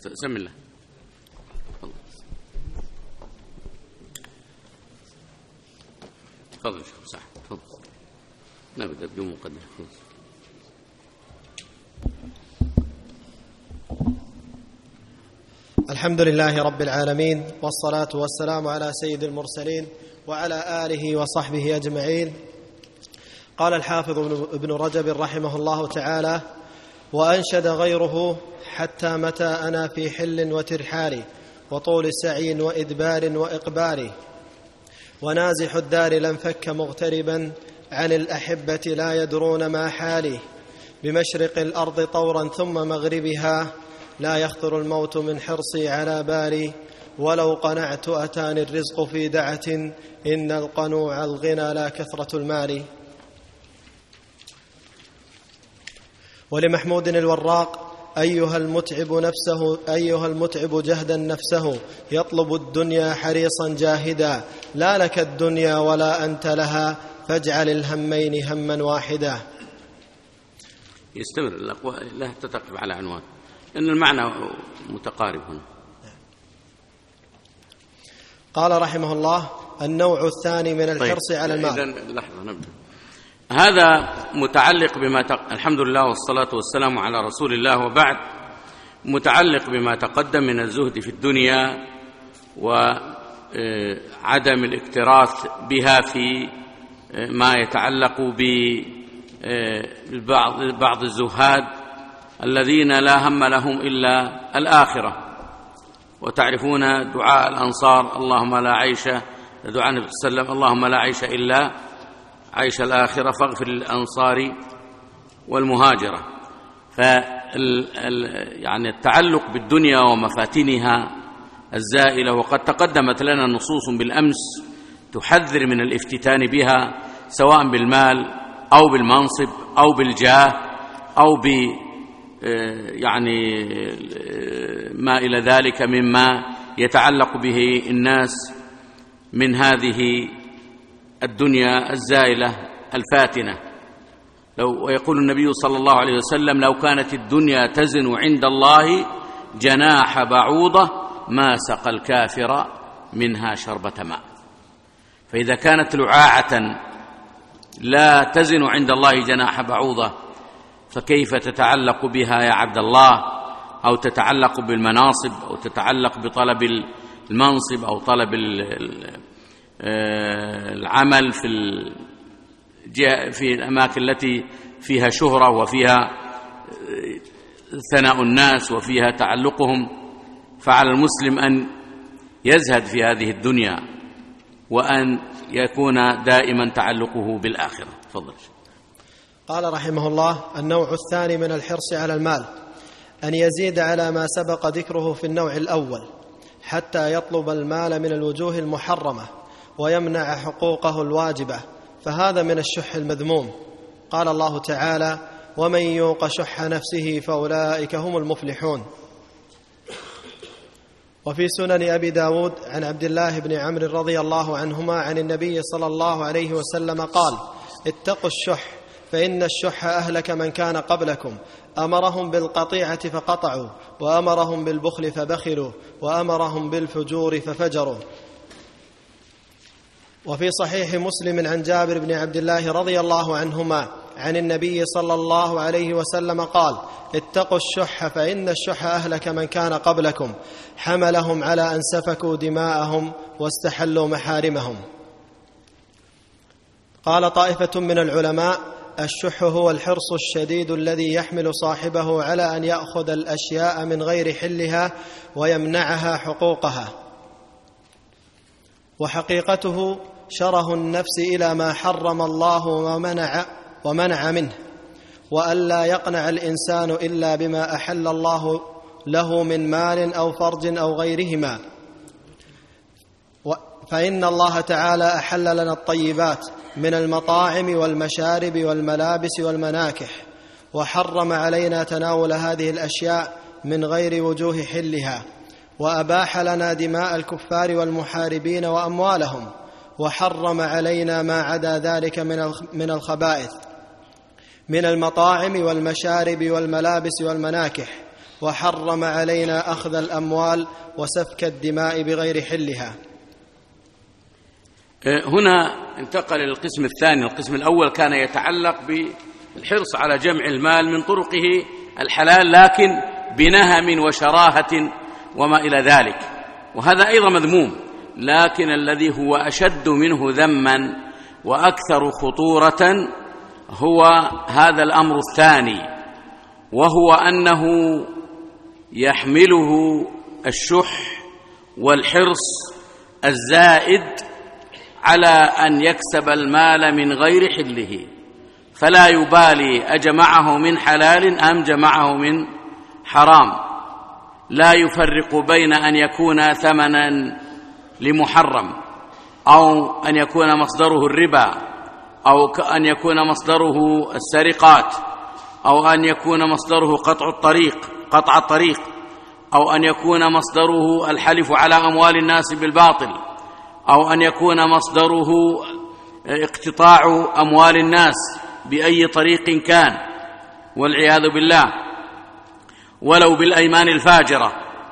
سم الله. تفضل صح تفضل. نبدأ بدون مقدمة. الحمد لله رب العالمين، والصلاة والسلام على سيد المرسلين وعلى آله وصحبه أجمعين. قال الحافظ ابن رجب رحمه الله تعالى: وأنشد غيره: حتى متى أنا في حل وترحال، وطول سعي وإدبار وإقبال، ونازح الدار لم فك مغتربا، عن الأحبة لا يدرون ما حالي، بمشرق الأرض طورا ثم مغربها، لا يخطر الموت من حرصي على بالي، ولو قنعت أتاني الرزق في دعة، إن القنوع الغنى لا كثرة المال. ولمحمود الوراق: أيها المتعب جهدا نفسه، يطلب الدنيا حريصا جاهدا، لا لك الدنيا ولا أنت لها، فاجعل الهمين هما واحدا. يستمر لا تتقف على عنوان، إن المعنى متقارب هنا. قال رحمه الله: النوع الثاني من الحرص على المال. إذن لحظة نبدأ. هذا متعلق الحمد لله والصلاة والسلام على رسول الله، وبعد، متعلق بما تقدم من الزهد في الدنيا وعدم الاكتراث بها في ما يتعلق ببعض الزهاد الذين لا هم لهم إلا الآخرة. وتعرفون دعاء الأنصار: اللهم لا عيش، دعاء النبي صلى الله عليه وسلم: اللهم لا عيش إلا عيش الآخرة فاغفر للأنصار والمهاجرة. يعني التعلق بالدنيا ومفاتنها الزائلة، وقد تقدمت لنا نصوص بالأمس تحذر من الافتتان بها، سواء بالمال أو بالمنصب أو بالجاه أو يعني ما إلى ذلك مما يتعلق به الناس من هذه الدنيا الزائلة الفاتنة. ويقول النبي صلى الله عليه وسلم: لو كانت الدنيا تزن عند الله جناح بعوضة ما سقى الكافر منها شربة ماء. فإذا كانت لعاعة لا تزن عند الله جناح بعوضة، فكيف تتعلق بها يا عبد الله؟ أو تتعلق بالمناصب، أو تتعلق بطلب المنصب، أو طلب العمل في الأماكن التي فيها شهرة وفيها ثناء الناس وفيها تعلقهم. فعلى المسلم أن يزهد في هذه الدنيا، وأن يكون دائما تعلقه بالآخرة. تفضل. قال رحمه الله: النوع الثاني من الحرص على المال أن يزيد على ما سبق ذكره في النوع الأول، حتى يطلب المال من الوجوه المحرمة ويمنع حقوقه الواجبة، فهذا من الشح المذموم. قال الله تعالى: ومن يوق شح نفسه فأولئك هم المفلحون. وفي سنن أبي داود عن عبد الله بن عمرو رضي الله عنهما عن النبي صلى الله عليه وسلم قال: اتقوا الشح، فإن الشح أهلك من كان قبلكم، أمرهم بالقطيعة فقطعوا، وأمرهم بالبخل فبخلوا، وأمرهم بالفجور ففجروا. وفي صحيح مسلم عن جابر بن عبد الله رضي الله عنهما عن النبي صلى الله عليه وسلم قال: اتقوا الشح، فإن الشح أهلك من كان قبلكم، حملهم على أن سفكوا دماءهم واستحلوا محارمهم. قال طائفة من العلماء: الشح هو الحرص الشديد الذي يحمل صاحبه على أن يأخذ الأشياء من غير حلها ويمنعها حقوقها، وحقيقته شره النفس إلى ما حرم الله ومنع منه، وألا يقنع الإنسان إلا بما أحل الله له من مال أو فرج أو غيرهما. فإن الله تعالى أحل لنا الطيبات من المطاعم والمشارب والملابس والمناكح، وحرم علينا تناول هذه الأشياء من غير وجوه حلها، وأباح لنا دماء الكفار والمحاربين وأموالهم، وحرم علينا ما عدا ذلك من الخبائث من المطاعم والمشارب والملابس والمناكح، وحرم علينا أخذ الأموال وسفك الدماء بغير حلها. هنا انتقل للقسم الثاني. القسم الأول كان يتعلق بالحرص على جمع المال من طرقه الحلال، لكن بنهم وشراهة وما إلى ذلك، وهذا أيضا مذموم. لكن الذي هو أشد منه ذما وأكثر خطورة هو هذا الأمر الثاني، وهو أنه يحمله الشح والحرص الزائد على أن يكسب المال من غير حله، فلا يبالي أجمعه من حلال أم جمعه من حرام، لا يفرق بين أن يكون ثمنا لمحرم أو أن يكون مصدره الربا أو أن يكون مصدره السرقات أو أن يكون مصدره قطع الطريق أو أن يكون مصدره الحلف على أموال الناس بالباطل أو أن يكون مصدره اقتطاع أموال الناس بأي طريق كان والعياذ بالله، ولو بالأيمان الفاجرة.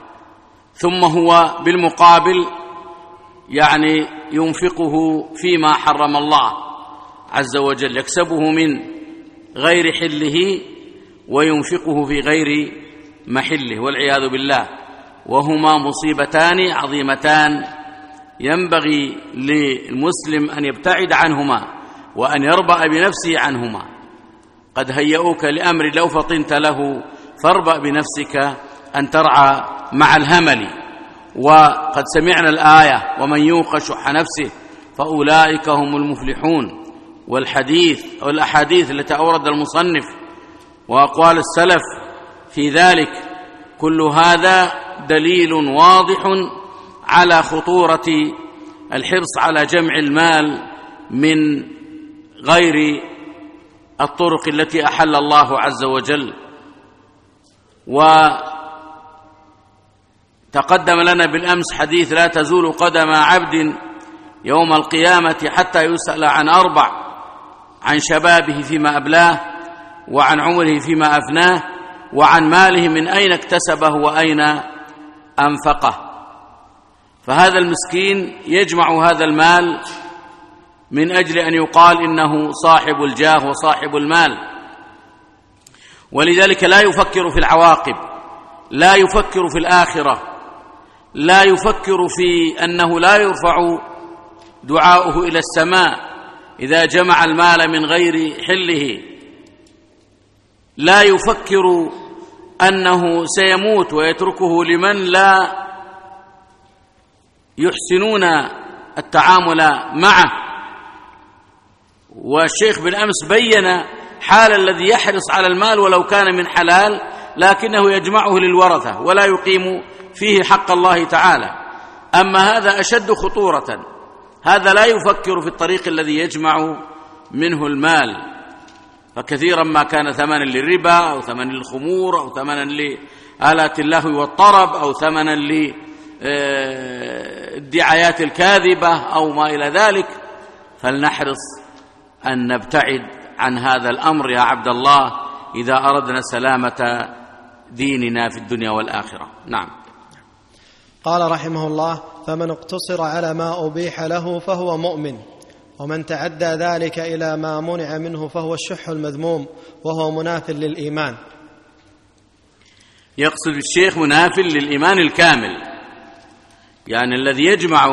ثم هو بالمقابل يعني ينفقه فيما حرم الله عز وجل، يكسبه من غير حله وينفقه في غير محله والعياذ بالله، وهما مصيبتان عظيمتان ينبغي للمسلم أن يبتعد عنهما وأن يربأ بنفسه عنهما. قد هيئوك لأمر لو فطنت له فاربأ بنفسك أن ترعى مع الهمل. وقد سمعنا الآية ومن يوق شح نفسه فأولئك هم المفلحون، والأحاديث التي أورد المصنف وأقوال السلف في ذلك، كل هذا دليل واضح على خطورة الحرص على جمع المال من غير الطرق التي أحل الله عز وجل. وتقدم لنا بالأمس حديث لا تزول قدم عبد يوم القيامة حتى يسأل عن 4: عن شبابه فيما أبلاه، وعن عمره فيما أفناه، وعن ماله من أين اكتسبه وأين أنفقه. فهذا المسكين يجمع هذا المال من أجل أن يقال إنه صاحب الجاه وصاحب المال، ولذلك لا يفكر في العواقب، لا يفكر في الآخرة، لا يفكر في أنه لا يرفع دعاؤه إلى السماء إذا جمع المال من غير حله، لا يفكر أنه سيموت ويتركه لمن لا يحسنون التعامل معه. والشيخ بالأمس بين حال الذي يحرص على المال ولو كان من حلال لكنه يجمعه للورثة ولا يقيم فيه حق الله تعالى. أما هذا أشد خطورة، هذا لا يفكر في الطريق الذي يجمع منه المال، فكثيرا ما كان ثمنا للربا أو ثمنا للخمور أو ثمنا لآلات اللهو والطرب أو ثمنا للدعايات الكاذبة أو ما إلى ذلك. فلنحرص أن نبتعد عن هذا الأمر يا عبد الله إذا أردنا سلامة ديننا في الدنيا والآخرة. نعم. قال رحمه الله: فمن اقتصر على ما أبيح له فهو مؤمن، ومن تعدى ذلك إلى ما منع منه فهو الشح المذموم وهو مناف للإيمان. يقصد الشيخ مناف للإيمان الكامل، يعني الذي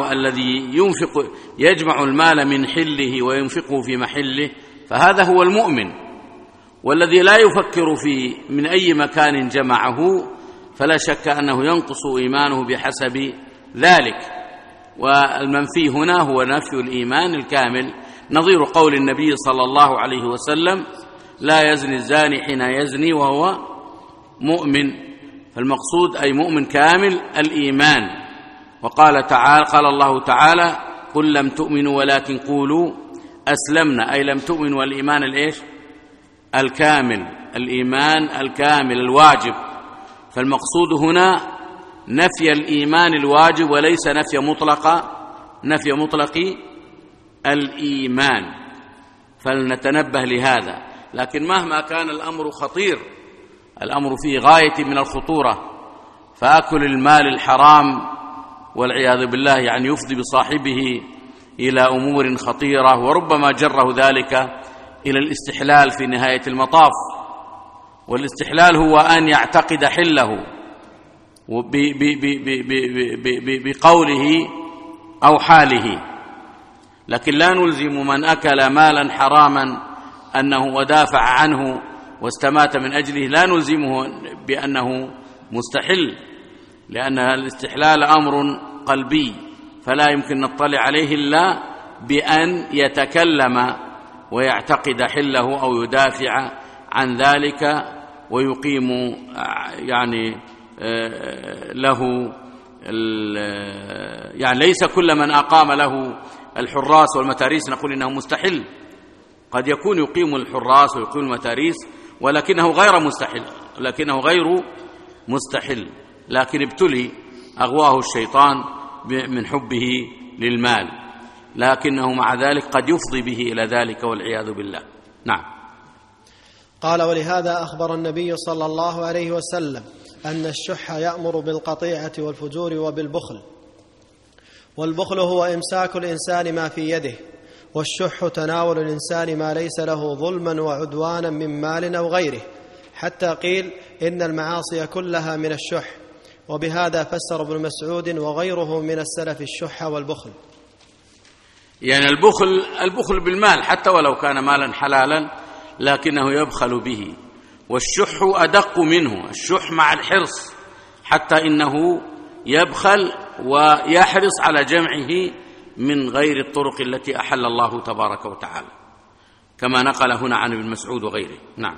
يجمع المال من حله وينفقه في محله، فهذا هو المؤمن. والذي لا يفكر في من أي مكان جمعه فلا شك أنه ينقص إيمانه بحسب ذلك. والمنفي هنا هو نفي الإيمان الكامل، نظير قول النبي صلى الله عليه وسلم: لا يزني الزاني حين يزني وهو مؤمن. فالمقصود أي مؤمن كامل الإيمان. وقال الله تعالى: قل لم تؤمنوا ولكن قولوا أسلمنا، أي لم تؤمنوا. والإيمان الكامل، الإيمان الكامل الواجب. فالمقصود هنا نفي الإيمان الواجب وليس نفي مطلق الإيمان، فلنتنبه لهذا. لكن مهما كان الأمر خطير، الأمر فيه غاية من الخطورة، فأكل المال الحرام والعياذ بالله يعني يفضي بصاحبه إلى أمور خطيرة، وربما جره ذلك إلى الاستحلال في نهاية المطاف. والاستحلال هو أن يعتقد حله بقوله أو حاله، لكن لا نلزم من أكل مالا حراما أنه ودافع عنه واستمات من أجله، لا نلزمه بأنه مستحل، لأن الاستحلال أمر قلبي فلا يمكن نطلع عليه إلا بأن يتكلم ويعتقد حله أو يدافع عن ذلك ويقيم يعني له يعني ليس كل من أقام له الحراس والمتاريس نقول إنه مستحل، قد يكون يقيم الحراس ويقيم المتاريس ولكنه غير مستحل، لكن ابتلي أغواه الشيطان من حبه للمال، لكنه مع ذلك قد يفضي به إلى ذلك والعياذ بالله. نعم. قال: ولهذا أخبر النبي صلى الله عليه وسلم أن الشح يأمر بالقطيعة والفجور وبالبخل، والبخل هو إمساك الإنسان ما في يده، والشح تناول الإنسان ما ليس له ظلما وعدوانا من مال أو غيره، حتى قيل إن المعاصي كلها من الشح. وبهذا فسر ابن مسعود وغيره من السلف الشح والبخل. يعني البخل بالمال حتى ولو كان مالا حلالا لكنه يبخل به، والشح أدق منه، الشح مع الحرص، حتى إنه يبخل ويحرص على جمعه من غير الطرق التي أحل الله تبارك وتعالى، كما نقل هنا عن ابن مسعود وغيره. نعم.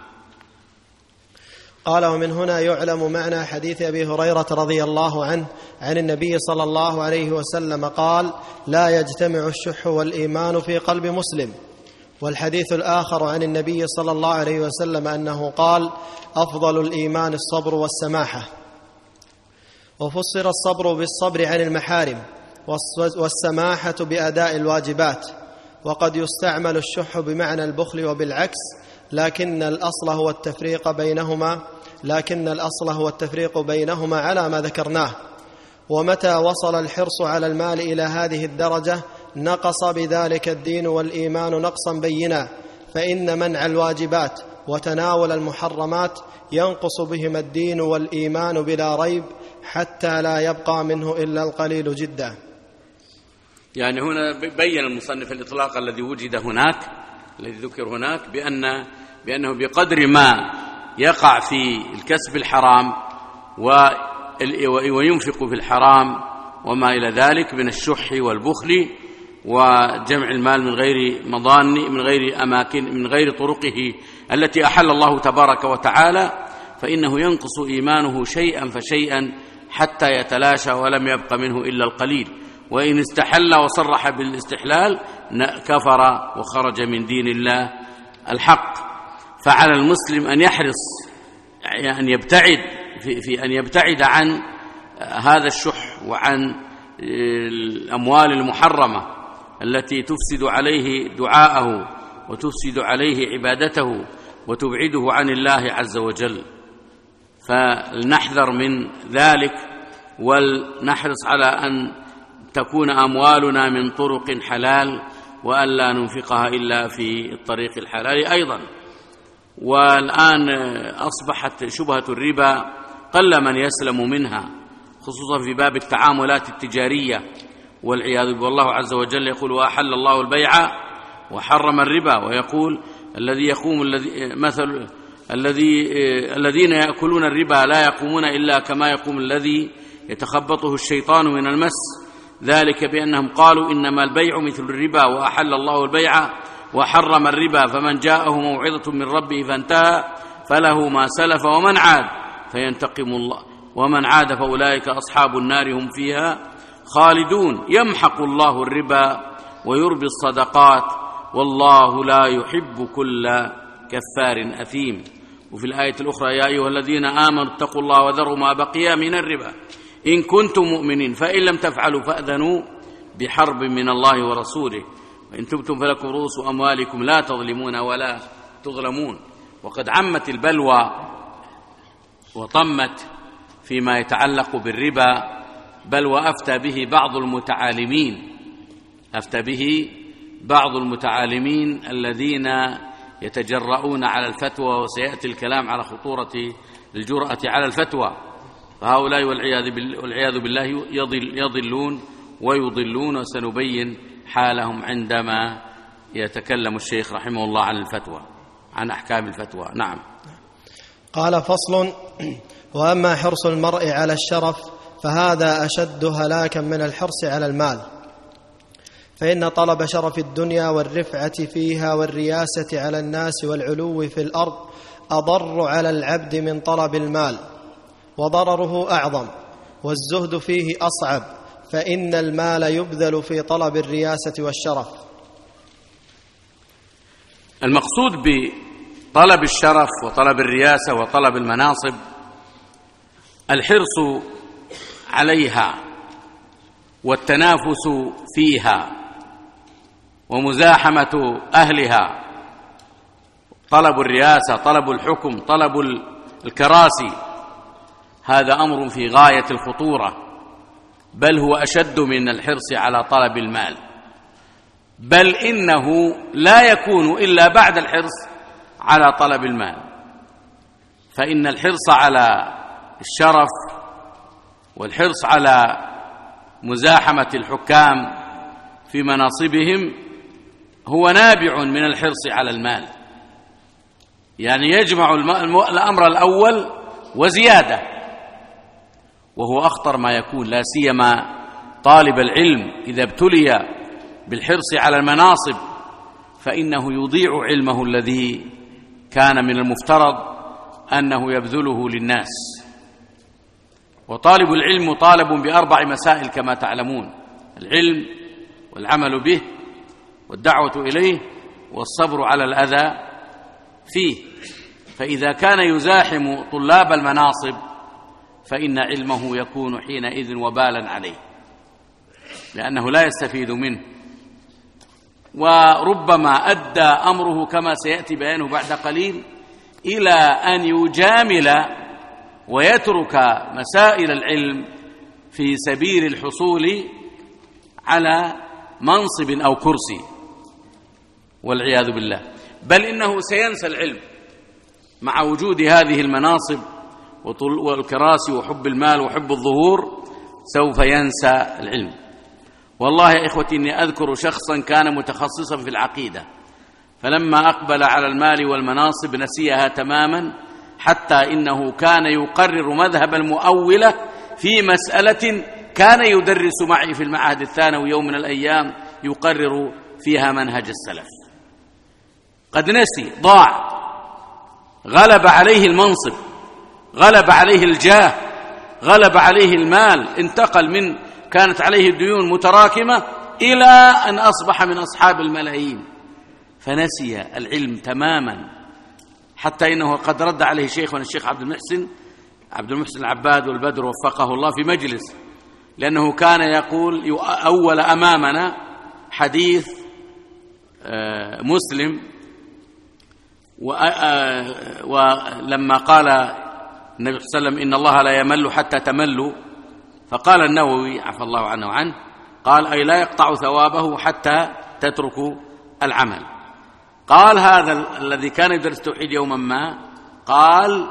قال: ومن هنا يعلم معنى حديث أبي هريرة رضي الله عنه عن النبي صلى الله عليه وسلم قال: لا يجتمع الشح والإيمان في قلب مسلم. والحديث الآخر عن النبي صلى الله عليه وسلم أنه قال: أفضل الإيمان الصبر والسماحة. وفسر الصبر بالصبر عن المحارم، والسماحة بأداء الواجبات. وقد يستعمل الشح بمعنى البخل وبالعكس، لكن الأصل هو التفريق بينهما على ما ذكرناه. ومتى وصل الحرص على المال إلى هذه الدرجة نقص بذلك الدين والإيمان نقصا بينا، فإن منع الواجبات وتناول المحرمات ينقص بهما الدين والإيمان بلا ريب، حتى لا يبقى منه إلا القليل جدا. يعني هنا بين المصنف الإطلاق الذي وجد هناك، الذي ذكر هناك، بأنه بقدر ما يقع في الكسب الحرام وينفق في الحرام وما إلى ذلك من الشح والبخل وجمع المال من غير مضان، من غير أماكن، من غير طرقه التي أحل الله تبارك وتعالى، فإنه ينقص إيمانه شيئا فشيئا حتى يتلاشى ولم يبق منه إلا القليل. وإن استحل وصرح بالاستحلال كفر وخرج من دين الله الحق. فعلى المسلم أن يحرص أن يبتعد في أن يبتعد عن هذا الشح وعن الأموال المحرمة التي تفسد عليه دعاءه وتفسد عليه عبادته وتبعده عن الله عز وجل. فلنحذر من ذلك ولنحرص على أن تكون أموالنا من طرق حلال وألا ننفقها إلا في الطريق الحلال أيضا. والآن أصبحت شبهة الربا قل من يسلم منها، خصوصا في باب التعاملات التجارية والعياذ بالله. والله عز وجل يقول: وأحل الله البيع وحرم الربا، ويقول الذين يأكلون الربا لا يقومون إلا كما يقوم الذي يتخبطه الشيطان من المس، ذلك بأنهم قالوا إنما البيع مثل الربا وأحل الله البيع وحرم الربا، فمن جاءه موعظة من ربه فانتهى فله ما سلف ومن عاد فينتقم الله ومن عاد فأولئك أصحاب النار هم فيها خالدون. يمحق الله الربا ويربي الصدقات والله لا يحب كل كفار أثيم. وفي الآية الأخرى: يا أيها الذين آمنوا اتقوا الله وذروا ما بقي من الربا إن كنتم مؤمنين فإن لم تفعلوا فأذنوا بحرب من الله ورسوله وإن تبتم فلكم رؤوس أموالكم لا تظلمون ولا تظلمون. وقد عمت البلوى وطمت فيما يتعلق بالربا، بل وأفتى به بعض المتعالمين الذين يتجرؤون على الفتوى، وسيأتي الكلام على خطورة الجرأة على الفتوى، فهؤلاء والعياذ بالله يضلون ويضلون، وسنبين حالهم عندما يتكلم الشيخ رحمه الله عن الفتوى، عن أحكام الفتوى. نعم. قال: فصل: وأما حرص المرء على الشرف فهذا أشد هلاكا من الحرص على المال، فإن طلب شرف الدنيا والرفعة فيها والرياسة على الناس والعلو في الأرض أضر على العبد من طلب المال، وضرره أعظم، والزهد فيه أصعب، فإن المال يبذل في طلب الرياسة والشرف. المقصود بطلب الشرف وطلب الرياسة وطلب المناصب الحرص عليها والتنافس فيها ومزاحمة أهلها. طلب الرياسة، طلب الحكم، طلب الكراسي، هذا أمر في غاية الخطورة، بل هو أشد من الحرص على طلب المال، بل إنه لا يكون إلا بعد الحرص على طلب المال. فإن الحرص على الشرف والحرص على مزاحمة الحكام في مناصبهم هو نابع من الحرص على المال، يعني يجمع الأمر الأول وزيادة، وهو أخطر ما يكون، لا سيما طالب العلم إذا ابتلي بالحرص على المناصب فإنه يضيع علمه الذي كان من المفترض أنه يبذله للناس. وطالب العلم مطالب ب4 مسائل كما تعلمون: العلم والعمل به والدعوة إليه والصبر على الأذى فيه. فإذا كان يزاحم طلاب المناصب فإن علمه يكون حينئذ وبالا عليه، لأنه لا يستفيد منه، وربما أدى أمره كما سيأتي بيانه بعد قليل إلى أن يجامل ويترك مسائل العلم في سبيل الحصول على منصب أو كرسي، والعياذ بالله، بل إنه سينسى العلم مع وجود هذه المناصب والكراسي وحب المال وحب الظهور، سوف ينسى العلم. والله يا إخوتي إني أذكر شخصا كان متخصصا في العقيدة، فلما أقبل على المال والمناصب نسيها تماما، حتى إنه كان يقرر مذهب المؤولة في مسألة كان يدرس معي في المعهد الثانوي يوم من الأيام، يقرر فيها منهج السلف. قد نسي، ضاع، غلب عليه المنصب، غلب عليه الجاه، غلب عليه المال، انتقل من كانت عليه الديون متراكمة إلى أن أصبح من أصحاب الملايين، فنسي العلم تماما، حتى إنه قد رد عليه شيخنا الشيخ عبد المحسن العباد والبدر وفقه الله في مجلس، لأنه كان يقول أول أمامنا حديث مسلم، ولما قال النبي صلى الله عليه وسلم إن الله لا يمل حتى تملوا، فقال النووي عفى الله عنه وعنه، قال أي لا يقطع ثوابه حتى تتركوا العمل. قال هذا الذي كان يدرس التوحيد يوما ما، قال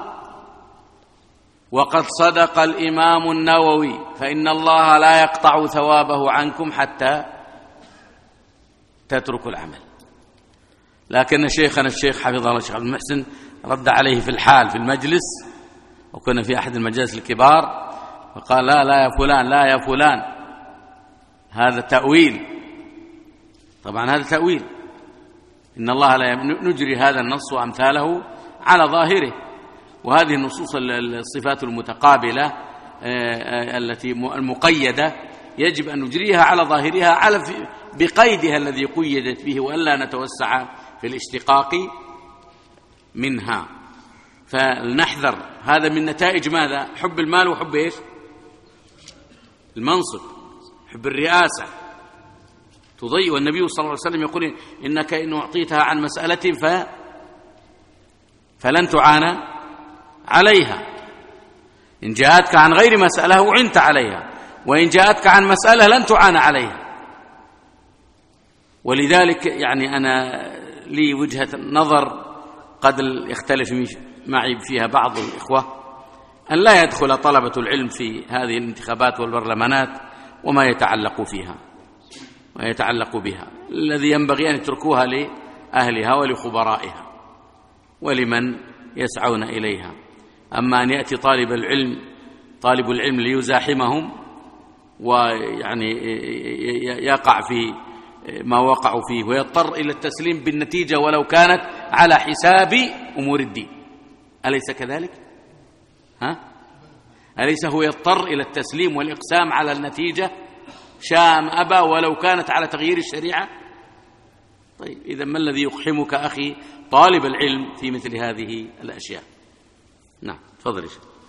وقد صدق الإمام النووي فإن الله لا يقطع ثوابه عنكم حتى تتركوا العمل. لكن شيخنا الشيخ حفظه الله الشيخ عبد المحسن رد عليه في الحال في المجلس، وكنا في أحد المجالس الكبار، فقال لا يا فلان، لا يا فلان، هذا تأويل. طبعا هذا تأويل، إن الله لا نجري هذا النص وأمثاله على ظاهره، وهذه النصوص الصفات المتقابلة التي المقيدة يجب أن نجريها على ظاهرها بقيدها الذي قيدت به، وألا نتوسع في الاشتقاق منها. فلنحذر، هذا من نتائج ماذا؟ حب المال وحب إيش؟ المنصب، حب الرئاسة تضيء. والنبي صلى الله عليه وسلم يقول إنك إن أعطيتها عن مسألة فلن تعانى عليها. إن جاءتك عن غير مسألة أعنت عليها، وإن جاءتك عن مسألة لن تعان عليها. ولذلك يعني أنا لي وجهة نظر قد يختلف معي فيها بعض الإخوة، أن لا يدخل طلبة العلم في هذه الانتخابات والبرلمانات وما يتعلق بها. الذي ينبغي أن يتركوها لأهلها ولخبرائها ولمن يسعون إليها. أما أن يأتي طالب العلم ليزاحمهم ويعني يقع في ما وقعوا فيه ويضطر إلى التسليم بالنتيجة ولو كانت على حساب أمور الدين، أليس كذلك؟ أليس هو يضطر إلى التسليم والإقسام على النتيجة شاء أم أبى ولو كانت على تغيير الشريعة؟ طيب إذا ما الذي يقحمك أخي طالب العلم في مثل هذه الأشياء؟ نعم تفضل.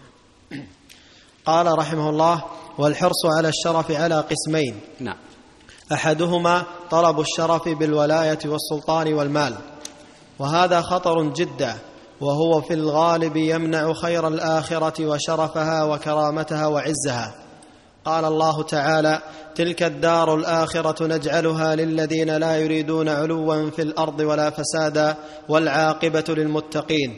قال رحمه الله: والحرص على الشرف على قسمين. نعم. أحدهما طلب الشرف بالولاية والسلطان والمال، وهذا خطر جدا، وهو في الغالب يمنع خير الآخرة وشرفها وكرامتها وعزها. قال الله تعالى: تلك الدار الآخرة نجعلها للذين لا يريدون علوا في الأرض ولا فسادا والعاقبة للمتقين.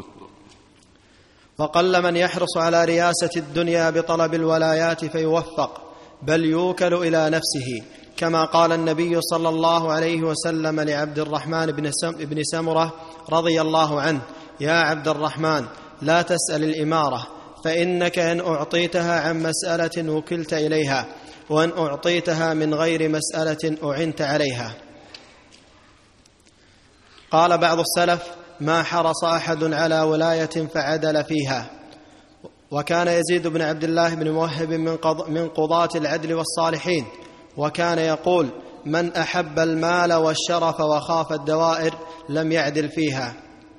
وقل من يحرص على رياسة الدنيا بطلب الولايات فيوفق، بل يوكل إلى نفسه، كما قال النبي صلى الله عليه وسلم لعبد الرحمن بن سمرة رضي الله عنه: يا عبد الرحمن، لا تسأل الإمارة، فإنك إن أعطيتها عن مسألة وكلت إليها، وإن أعطيتها من غير مسألة أعنت عليها. قال بعض السلف: ما حرص أحد على ولاية فعدل فيها. وكان يزيد بن عبد الله بن موهب من قضاة العدل والصالحين، وكان يقول: من أحب المال والشرف وخاف الدوائر لم يعدل فيها.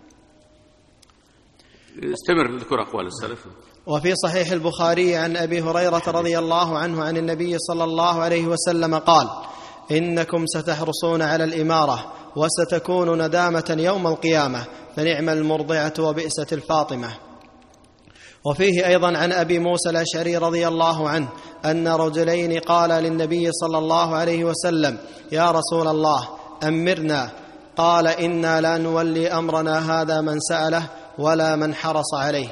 استمر ذكر أقوال السلف. وفي صحيح البخاري عن أبي هريرة رضي الله عنه عن النبي صلى الله عليه وسلم قال: إنكم ستحرصون على الإمارة وستكون ندامة يوم القيامة، فنعم المرضعة وبئست الفاطمة. وفيه أيضا عن أبي موسى الأشعري رضي الله عنه أن رجلين قال للنبي صلى الله عليه وسلم: يا رسول الله أمرنا. قال: إنا لا نولي أمرنا هذا من سأله ولا من حرص عليه.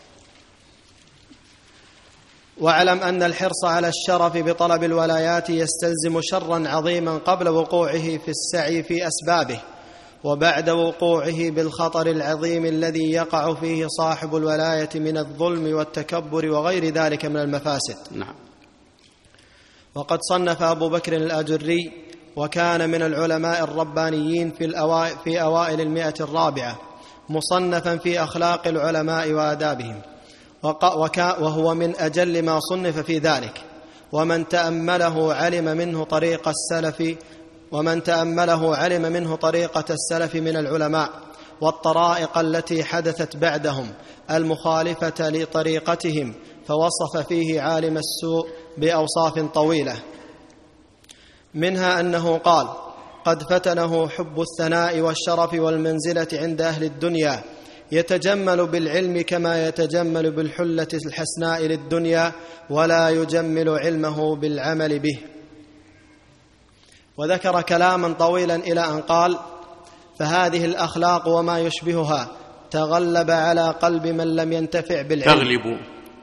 واعلم أن الحرص على الشرف بطلب الولايات يستلزم شرا عظيما قبل وقوعه في السعي في أسبابه، وبعد وقوعه بالخطر العظيم الذي يقع فيه صاحب الولاية من الظلم والتكبر وغير ذلك من المفاسد. نعم. وقد صنف أبو بكر الآجري، وكان من العلماء الربانيين في أوائل 100 مصنفا في أخلاق العلماء وآدابهم، وهو من أجل ما صنف في ذلك. ومن تأمله علم منه طريقة السلف من العلماء والطرائق التي حدثت بعدهم المخالفة لطريقتهم، فوصف فيه عالم السوء بأوصاف طويلة، منها أنه قال: قد فتنه حب الثناء والشرف والمنزلة عند أهل الدنيا، يتجمل بالعلم كما يتجمل بالحلة الحسناء للدنيا، ولا يجمل علمه بالعمل به. وذكر كلاما طويلا إلى أن قال: فهذه الأخلاق وما يشبهها تغلب على قلب من لم ينتفع بالعلم.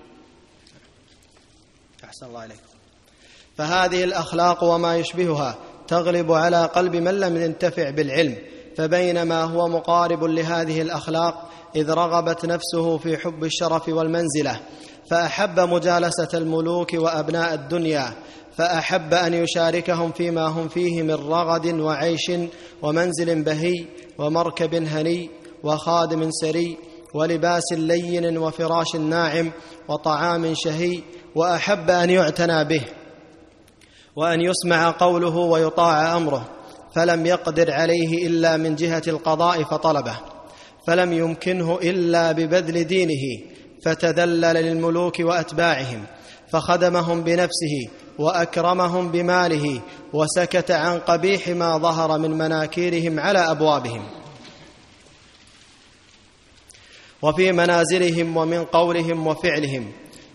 أحسن الله عليك. فهذه الأخلاق وما يشبهها تغلب على قلب من لم ينتفع بالعلم، فبينما هو مقارب لهذه الأخلاق إذ رغبت نفسه في حب الشرف والمنزلة، فأحب مجالسة الملوك وأبناء الدنيا، فأحب أن يشاركهم فيما هم فيه من رغد وعيش ومنزل بهي ومركب هني وخادم سري ولباس لين وفراش ناعم وطعام شهي، وأحب أن يعتنى به وأن يسمع قوله ويطاع أمره، فلم يقدر عليه إلا من جهة القضاء فطلبه، فلم يمكنه إلا ببذل دينه، فتذلل للملوك وأتباعهم، فخدمهم بنفسه وأكرمهم بماله، وسكت عن قبيح ما ظهر من مناكيرهم على أبوابهم وفي منازلهم ومن قولهم وفعلهم،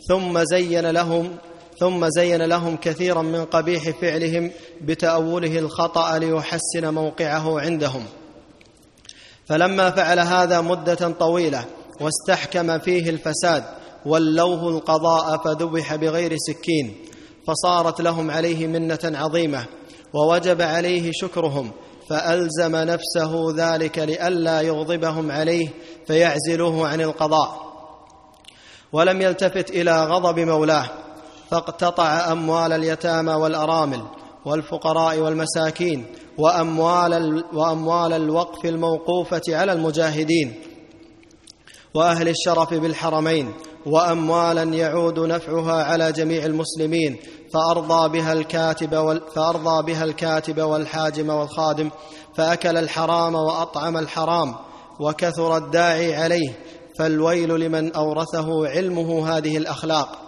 ثم زين لهم كثيرا من قبيح فعلهم بتأوله الخطأ ليحسن موقعه عندهم. فلما فعل هذا مدة طويلة واستحكم فيه الفساد ولوه القضاء فذبح بغير سكين، فصارت لهم عليه منة عظيمة ووجب عليه شكرهم، فألزم نفسه ذلك لئلا يغضبهم عليه فيعزلوه عن القضاء، ولم يلتفت إلى غضب مولاه، فاقتطع أموال اليتامى والأرامل والفقراء والمساكين وأموال الوقف الموقوفة على المجاهدين وأهل الشرف بالحرمين، وأموالا يعود نفعها على جميع المسلمين، فأرضى بها الكاتب والحاجم والخادم، فأكل الحرام وأطعم الحرام، وكثر الداعي عليه، فالويل لمن أورثه علمه هذه الأخلاق.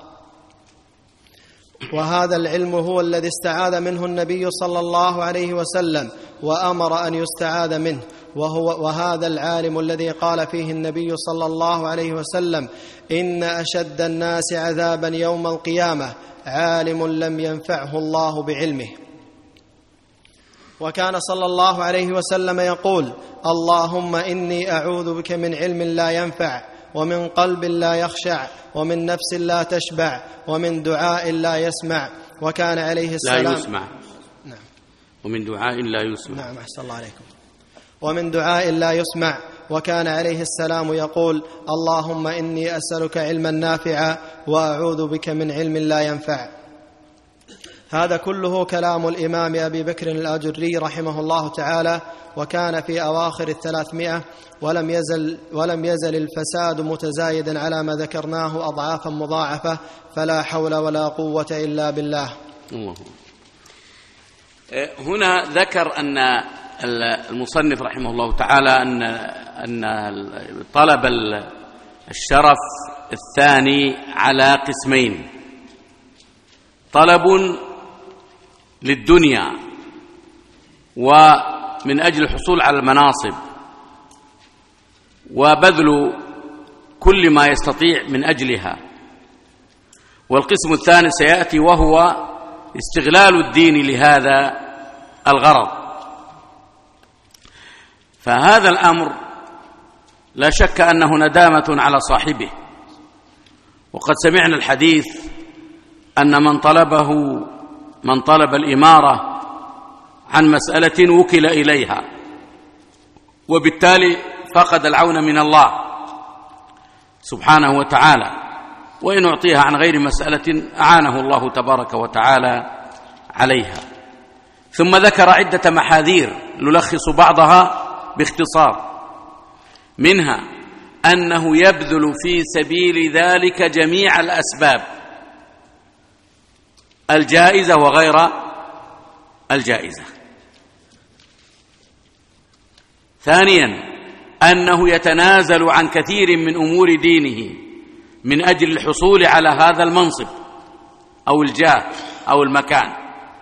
وهذا العلم هو الذي استعاذ منه النبي صلى الله عليه وسلم وأمر أن يستعاذ منه، وهذا العالم الذي قال فيه النبي صلى الله عليه وسلم: إن أشد الناس عذابا يوم القيامة عالم لم ينفعه الله بعلمه. وكان صلى الله عليه وسلم يقول: اللهم إني أعوذ بك من علم لا ينفع، ومن قلب لا يخشع، ومن نفس لا تشبع، ومن دعاء لا يسمع. وكان عليه السلام لا يسمع. نعم. ومن دعاء لا يسمع. نعم، أحسن الله عليكم. ومن دعاء لا يسمع. وكان عليه السلام يقول: اللهم إني أسألك علما نافعا وأعوذ بك من علم لا ينفع. هذا كله كلام الإمام أبي بكر الآجري رحمه الله تعالى، وكان في أواخر 300، ولم يزل الفساد متزايدا على ما ذكرناه أضعافا مضاعفة، فلا حول ولا قوة إلا بالله. الله. هنا ذكر أن المصنف رحمه الله تعالى أن طلب الشرف الثاني على قسمين: طلب للدنيا ومن أجل الحصول على المناصب وبذل كل ما يستطيع من أجلها، والقسم الثاني سيأتي وهو استغلال الدين لهذا الغرض. فهذا الأمر لا شك أنه ندامة على صاحبه، وقد سمعنا الحديث أن من طلب الإمارة عن مسألة وكل إليها، وبالتالي فقد العون من الله سبحانه وتعالى، وإن أعطيها عن غير مسألة أعانه الله تبارك وتعالى عليها. ثم ذكر عدة محاذير نلخص بعضها باختصار، منها أنه يبذل في سبيل ذلك جميع الأسباب الجائزة وغير الجائزة. ثانيا أنه يتنازل عن كثير من أمور دينه من أجل الحصول على هذا المنصب أو الجاه أو المكان.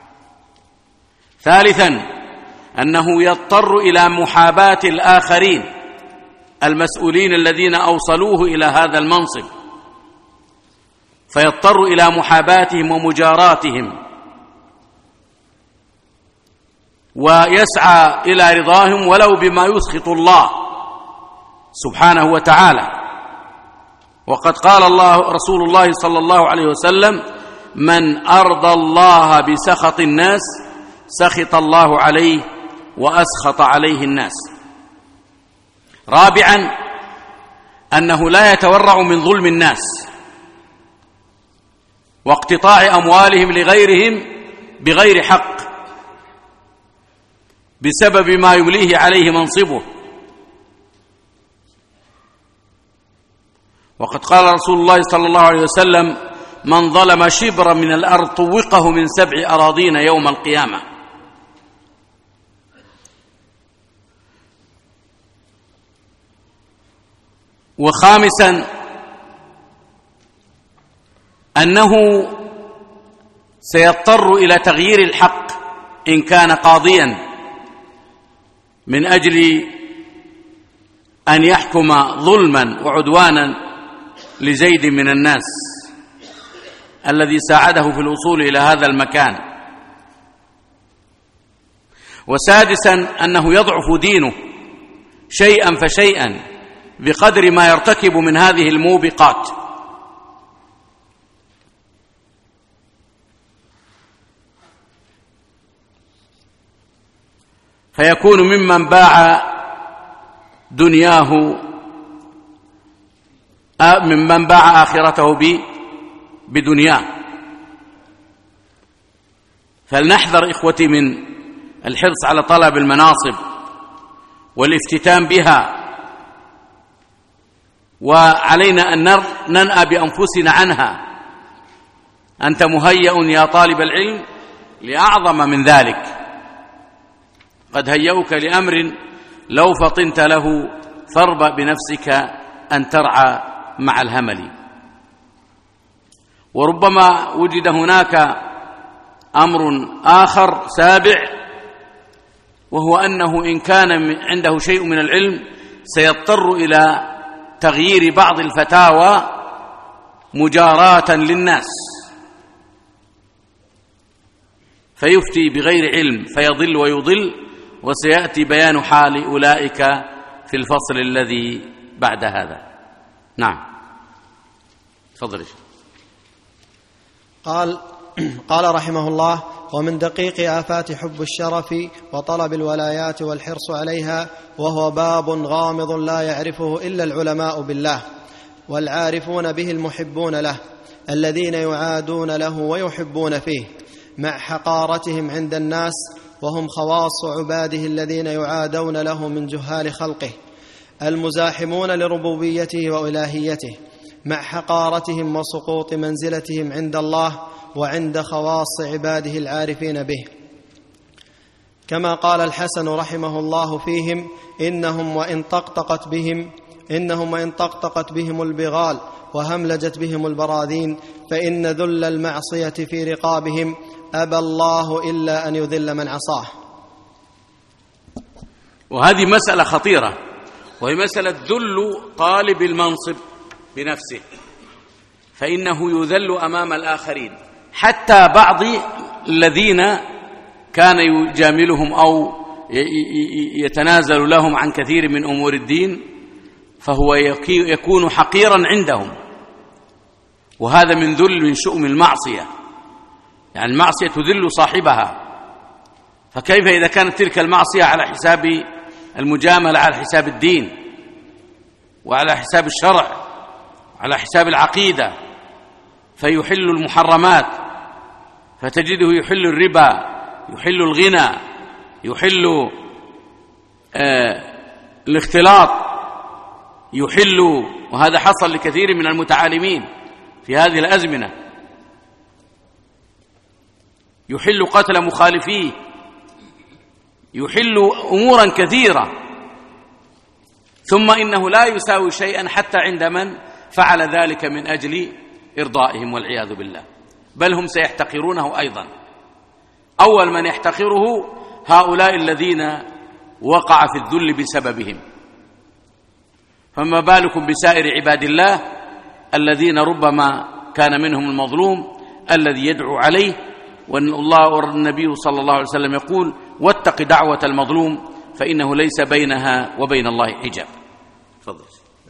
ثالثا أنه يضطر إلى محاباة الآخرين المسؤولين الذين أوصلوه إلى هذا المنصب، فيضطر إلى محاباتهم ومجاراتهم، ويسعى إلى رضاهم ولو بما يسخط الله سبحانه وتعالى. وقد قال رسول الله صلى الله عليه وسلم: من أرضى الله بسخط الناس سخط الله عليه وأسخط عليه الناس. رابعا أنه لا يتورع من ظلم الناس واقتطاع أموالهم لغيرهم بغير حق بسبب ما يمليه عليه منصبه. وقد قال رسول الله صلى الله عليه وسلم: من ظلم شبرا من الأرض طوقه من 7 أراضين يوم القيامة. وخامسا أنه سيضطر إلى تغيير الحق إن كان قاضيا من أجل أن يحكم ظلما وعدوانا لزيد من الناس، الذي ساعده في الوصول إلى هذا المكان. وسادسا أنه يضعف دينه شيئا فشيئا بقدر ما يرتكب من هذه الموبقات. فيكون ممن باع دنياه ممن باع آخرته بدنياه. فلنحذر إخوتي من الحرص على طلب المناصب والافتتان بها، وعلينا أن ننأى بأنفسنا عنها. أنت مهيأ يا طالب العلم لأعظم من ذلك، قد هيئوك لأمر لو فطنت له فاربأ بنفسك أن ترعى مع الهمل. وربما وجد هناك أمر آخر سابع، وهو أنه إن كان عنده شيء من العلم سيضطر إلى تغيير بعض الفتاوى مجاراة للناس، فيفتي بغير علم فيضل ويضل. وسيأتي بيان حال أولئك في الفصل الذي بعد هذا. نعم، تفضل. قال رحمه الله: ومن دقيق آفات حب الشرف وطلب الولايات والحرص عليها، وهو باب غامض لا يعرفه إلا العلماء بالله والعارفون به المحبون له، الذين يعادون له ويحبون فيه، مع حقارتهم عند الناس، وهم خواص عباده الذين يعادون له من جهال خلقه، المزاحمون لربوبيته وإلهيته، مع حقارتهم وسقوط منزلتهم عند الله وعند خواص عباده العارفين به. كما قال الحسن رحمه الله فيهم: إنهم وإن طقطقت بهم البغال وهملجت بهم البراذين، فإن ذل المعصية في رقابهم أبى الله إلا أن يذل من عصاه. وهذه مسألة خطيرة، وهي مسألة ذل طالب المنصب بنفسه، فإنه يذل أمام الآخرين، حتى بعض الذين كان يجاملهم أو يتنازل لهم عن كثير من أمور الدين، فهو يكون حقيرا عندهم. وهذا من ذل من شؤم المعصية، يعني المعصية تذل صاحبها. فكيف إذا كانت تلك المعصية على حساب المجاملة، على حساب الدين وعلى حساب الشرع وعلى حساب العقيدة، فيحل المحرمات، فتجده يحل الربا، يحل الغنى، يحل الاختلاط، يحل، وهذا حصل لكثير من المتعالمين في هذه الأزمنة، يحل قتل مخالفيه، يحل أمورا كثيرة. ثم إنه لا يساوي شيئا حتى عند من فعل ذلك من أجل إرضائهم والعياذ بالله، بل هم سيحتقرونه أيضا. أول من يحتقره هؤلاء الذين وقع في الذل بسببهم، فما بالكم بسائر عباد الله الذين ربما كان منهم المظلوم الذي يدعو عليه. وأن الله والنبي صلى الله عليه وسلم يقول: واتق دعوة المظلوم فإنه ليس بينها وبين الله حجاب. تفضل.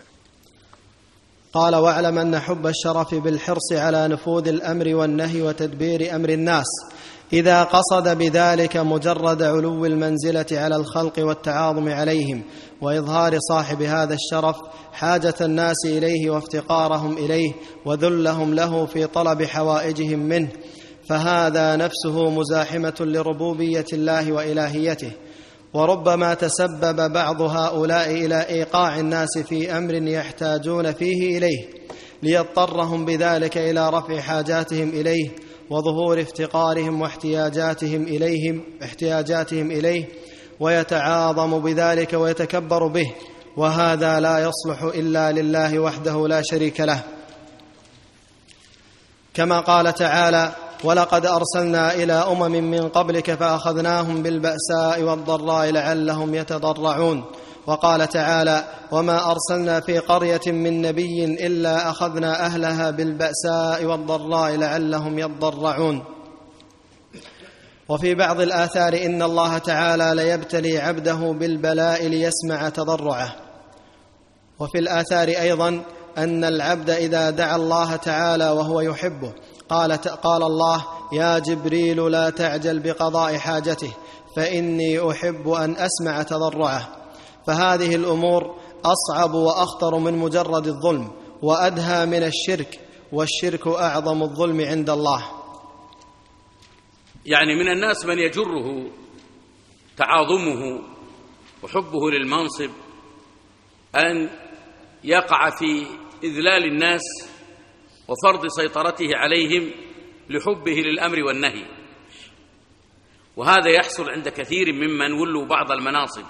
قال: واعلم أن حب الشرف بالحرص على نفوذ الأمر والنهي وتدبير أمر الناس، إذا قصد بذلك مجرد علو المنزلة على الخلق والتعاظم عليهم وإظهار صاحب هذا الشرف حاجة الناس إليه وافتقارهم إليه وذلهم له في طلب حوائجهم منه، فهذا نفسه مزاحمة لربوبية الله وإلهيته. وربما تسبب بعض هؤلاء إلى إيقاع الناس في أمر يحتاجون فيه إليه، ليضطرهم بذلك إلى رفع حاجاتهم إليه وظهور افتقارهم واحتياجاتهم إليه، ويتعاظم بذلك ويتكبر به، وهذا لا يصلح إلا لله وحده لا شريك له. كما قال تعالى: ولقد أرسلنا إلى أمم من قبلك فأخذناهم بالبأساء والضراء لعلهم يتضرعون. وقال تعالى: وما أرسلنا في قرية من نبي إلا أخذنا أهلها بالبأساء والضراء لعلهم يضرعون. وفي بعض الآثار إن الله تعالى ليبتلي عبده بالبلاء ليسمع تضرعه. وفي الآثار أيضا أن العبد إذا دعا الله تعالى وهو يحبه قال الله: يا جبريل لا تعجل بقضاء حاجته فإني أحب أن أسمع تضرعه. فهذه الأمور أصعب وأخطر من مجرد الظلم وأدهى من الشرك، والشرك أعظم الظلم عند الله. يعني من الناس من يجره تعاظمه وحبه للمنصب أن يقع في إذلال الناس وفرض سيطرته عليهم لحبه للأمر والنهي، وهذا يحصل عند كثير ممن ولوا بعض المناصب،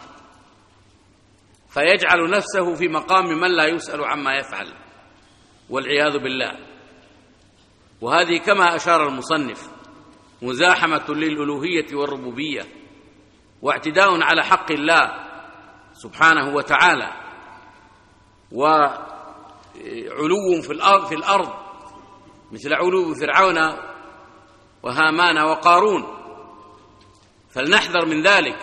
فيجعل نفسه في مقام من لا يسأل عما يفعل والعياذ بالله. وهذه كما أشار المصنف مزاحمة للألوهية والربوبية، واعتداء على حق الله سبحانه وتعالى، وعلو في الأرض مثل علو فرعون وهامان وقارون، فلنحذر من ذلك،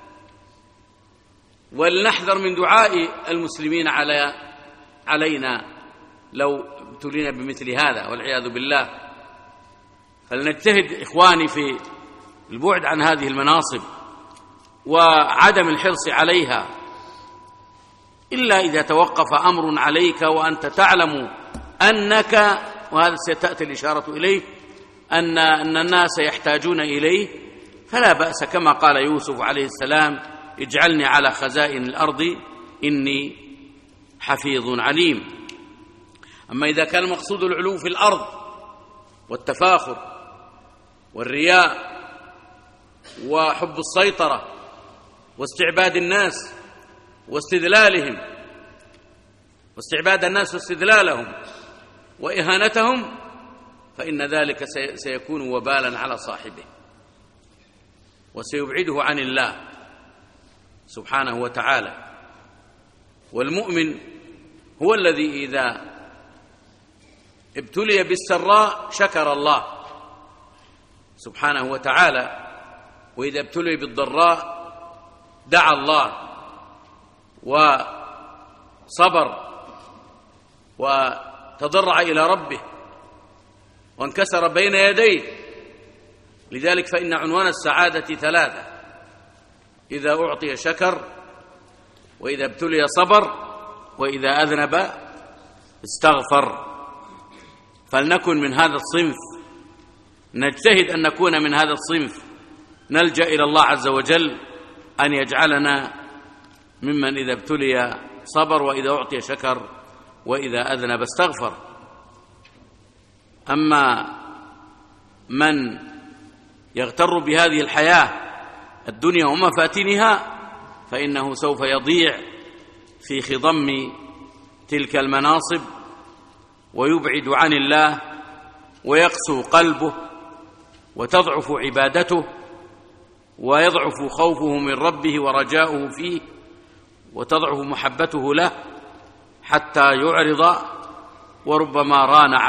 ولنحذر من دعاء المسلمين علينا لو ابتلينا بمثل هذا والعياذ بالله. فلنجتهد إخواني في البعد عن هذه المناصب وعدم الحرص عليها، إلا إذا توقف أمر عليك وأنت تعلم أنك، وهذا ستأتي الإشارة إليه، أن الناس يحتاجون إليه، فلا بأس كما قال يوسف عليه السلام: اجعلني على خزائن الأرض إني حفيظ عليم. أما إذا كان المقصود العلو في الأرض والتفاخر والرياء وحب السيطرة واستعباد الناس واستذلالهم، واستعباد الناس واستذلالهم وإهانتهم، فإن ذلك سيكون وبالا على صاحبه وسيبعده عن الله سبحانه وتعالى. والمؤمن هو الذي إذا ابتلي بالسراء شكر الله سبحانه وتعالى، وإذا ابتلي بالضراء دعا الله وصبر وتضرع إلى ربه وانكسر بين يديه. لذلك فإن عنوان السعادة 3: إذا أعطي شكر، وإذا ابتلي صبر، وإذا أذنب استغفر. فلنكن من هذا الصنف، نجتهد أن نكون من هذا الصنف، نلجأ إلى الله عز وجل أن يجعلنا ممن إذا ابتلي صبر، وإذا أعطي شكر، وإذا أذنب استغفر. أما من يغتر بهذه الحياة الدنيا ومفاتنها فإنه سوف يضيع في خضم تلك المناصب ويبعد عن الله ويقسو قلبه وتضعف عبادته ويضعف خوفه من ربه ورجاؤه فيه وتضعف محبته له حتى يعرض، وربما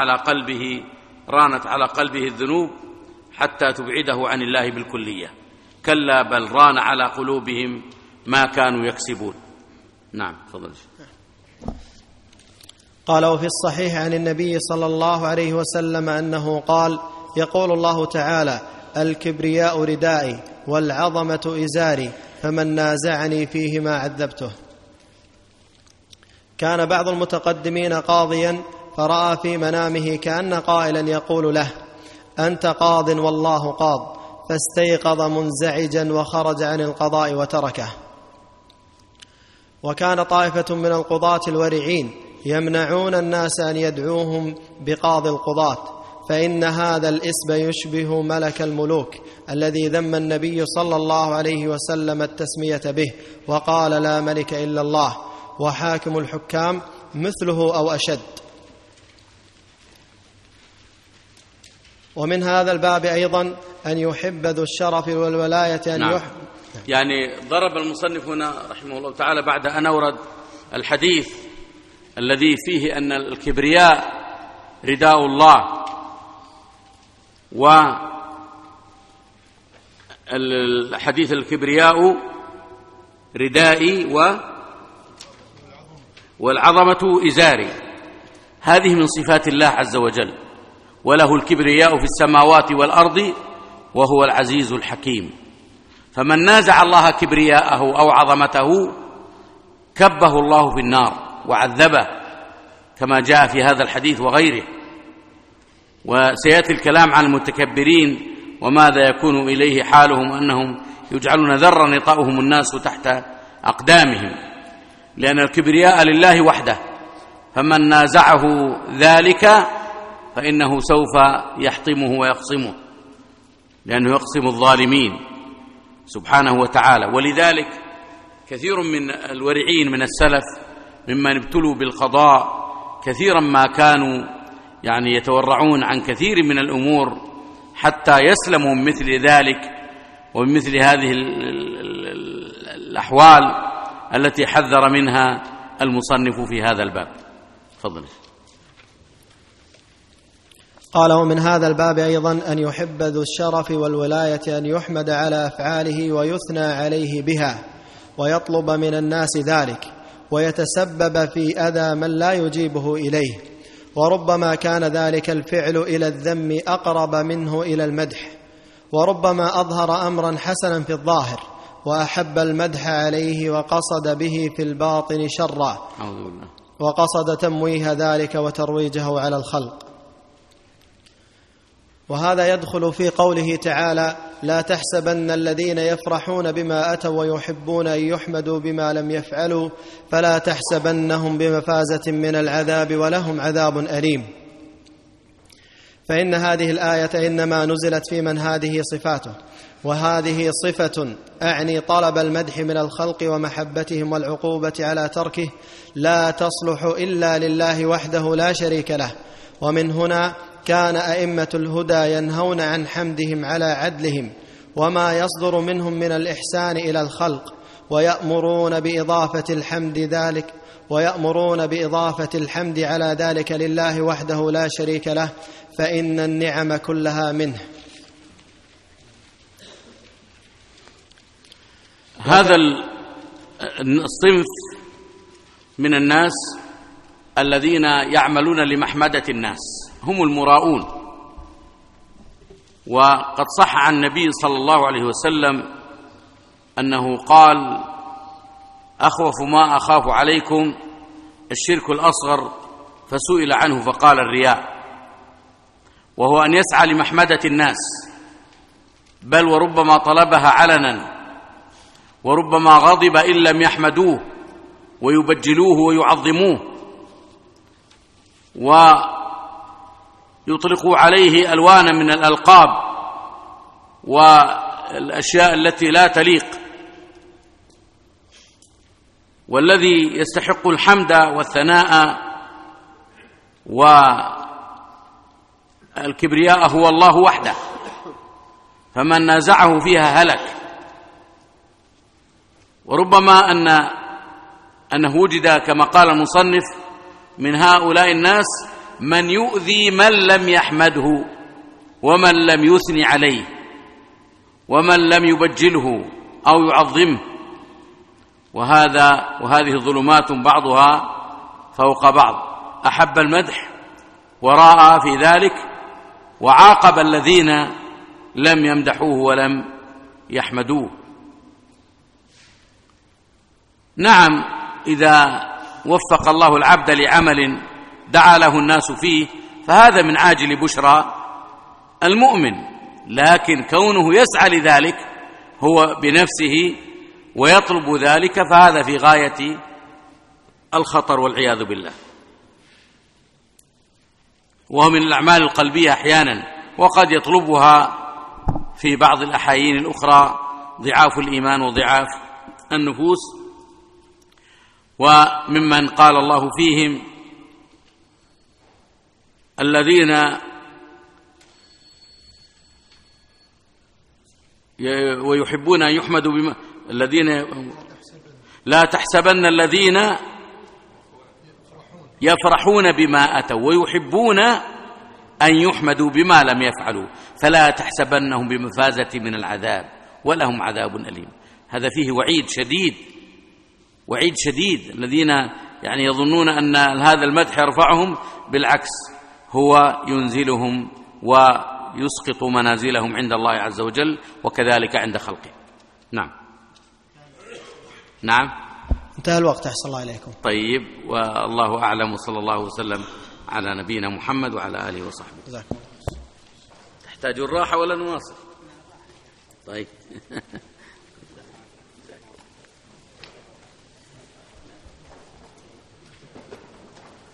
رانت على قلبه الذنوب حتى تبعده عن الله بالكلية. كلا بل ران على قلوبهم ما كانوا يكسبون. نعم، تفضل. قال: وفي الصحيح عن النبي صلى الله عليه وسلم أنه قال: يقول الله تعالى: الكبرياء ردائي والعظمة إزاري فمن نازعني فيهما عذبته. كان بعض المتقدمين قاضيا فرأى في منامه كأن قائلا يقول له: أنت قاض والله قاض، فاستيقظ منزعجا وخرج عن القضاء وتركه. وكان طائفة من القضاة الورعين يمنعون الناس أن يدعوهم بقاضي القضاة، فإن هذا الاسم يشبه ملك الملوك الذي ذم النبي صلى الله عليه وسلم التسمية به، وقال: لا ملك إلا الله، وحاكم الحكام مثله أو أشد. ومن هذا الباب أيضا أن يحب ذو الشرف والولاية أن نعم. يعني ضرب المصنف هنا رحمه الله تعالى بعد أن أورد الحديث الذي فيه أن الكبرياء رداء الله، والحديث الكبرياء ردائي والعظمة إزاري، هذه من صفات الله عز وجل، وله الكبرياء في السماوات والأرض وهو العزيز الحكيم. فمن نازع الله كبرياءه أو عظمته كبه الله في النار وعذبه كما جاء في هذا الحديث وغيره. وسيأتي الكلام عن المتكبرين وماذا يكون إليه حالهم، أنهم يجعلون ذرا يطأهم الناس تحت أقدامهم، لأن الكبرياء لله وحده، فمن نازعه ذلك فإنه سوف يحطمه ويقصمه، لأنه يقصم الظالمين سبحانه وتعالى. ولذلك كثير من الورعين من السلف ممن ابتلوا بالقضاء كثيرا ما كانوا يعني يتورعون عن كثير من الأمور حتى يسلموا من مثل ذلك ومن مثل هذه الأحوال التي حذر منها المصنف في هذا الباب. تفضل. قال: ومن هذا الباب أيضا أن يحب ذو الشرف والولاية أن يحمد على أفعاله ويثنى عليه بها، ويطلب من الناس ذلك، ويتسبب في أذى من لا يجيبه إليه. وربما كان ذلك الفعل إلى الذم أقرب منه إلى المدح، وربما أظهر أمرا حسنا في الظاهر وأحب المدح عليه وقصد به في الباطن شرا، وقصد تمويه ذلك وترويجه على الخلق. وهذا يدخل في قوله تعالى: لا تحسبن الذين يفرحون بما أتوا ويحبون أن يحمدوا بما لم يفعلوا فلا تحسبنهم بمفازة من العذاب ولهم عذاب أليم. فإن هذه الآية إنما نزلت في من هذه صفاته، وهذه صفة أعني طلب المدح من الخلق ومحبتهم والعقوبة على تركه، لا تصلح إلا لله وحده لا شريك له. ومن هنا كان أئمة الهدى ينهون عن حمدهم على عدلهم وما يصدر منهم من الإحسان إلى الخلق، ويأمرون بإضافة الحمد على ذلك لله وحده لا شريك له، فإن النعم كلها منه. هذا الصنف من الناس الذين يعملون لمحمدة الناس هم المراؤون. وقد صح عن النبي صلى الله عليه وسلم أنه قال: أخوف ما أخاف عليكم الشرك الأصغر، فسئل عنه فقال: الرياء، وهو أن يسعى لمحمدة الناس، بل وربما طلبها علنا، وربما غضب إن لم يحمدوه ويبجلوه ويعظموه ويطلقوا عليه ألوانا من الألقاب والأشياء التي لا تليق. والذي يستحق الحمد والثناء والكبرياء هو الله وحده، فمن نازعه فيها هلك. وربما أنه وجد كما قال المصنف من هؤلاء الناس من يؤذي من لم يحمده ومن لم يثني عليه ومن لم يبجله أو يعظمه، وهذه ظلمات بعضها فوق بعض. أحب المدح وراء في ذلك، وعاقب الذين لم يمدحوه ولم يحمدوه. نعم، إذا وفق الله العبد لعمل دعا له الناس فيه فهذا من عاجل بشرى المؤمن، لكن كونه يسعى لذلك هو بنفسه ويطلب ذلك فهذا في غاية الخطر والعياذ بالله. وهو من الأعمال القلبية أحيانا، وقد يطلبها في بعض الأحايين الأخرى ضعاف الإيمان وضعاف النفوس. وممن قال الله فيهم: الذين ويحبون أن يحمدوا الذين لا تحسبن الذين يفرحون بما أتوا ويحبون أن يحمدوا بما لم يفعلوا فلا تحسبنهم بمفازة من العذاب ولهم عذاب أليم. هذا فيه وعيد شديد. الذين يعني يظنون أن هذا المدح يرفعهم، بالعكس هو ينزلهم ويسقط منازلهم عند الله عز وجل، وكذلك عند خلقه. نعم انتهى الوقت. أحسن الله إليكم. طيب، والله أعلم، وصلى الله وسلم على نبينا محمد وعلى آله وصحبه. تحتاج الراحة ولا نواصل؟ طيب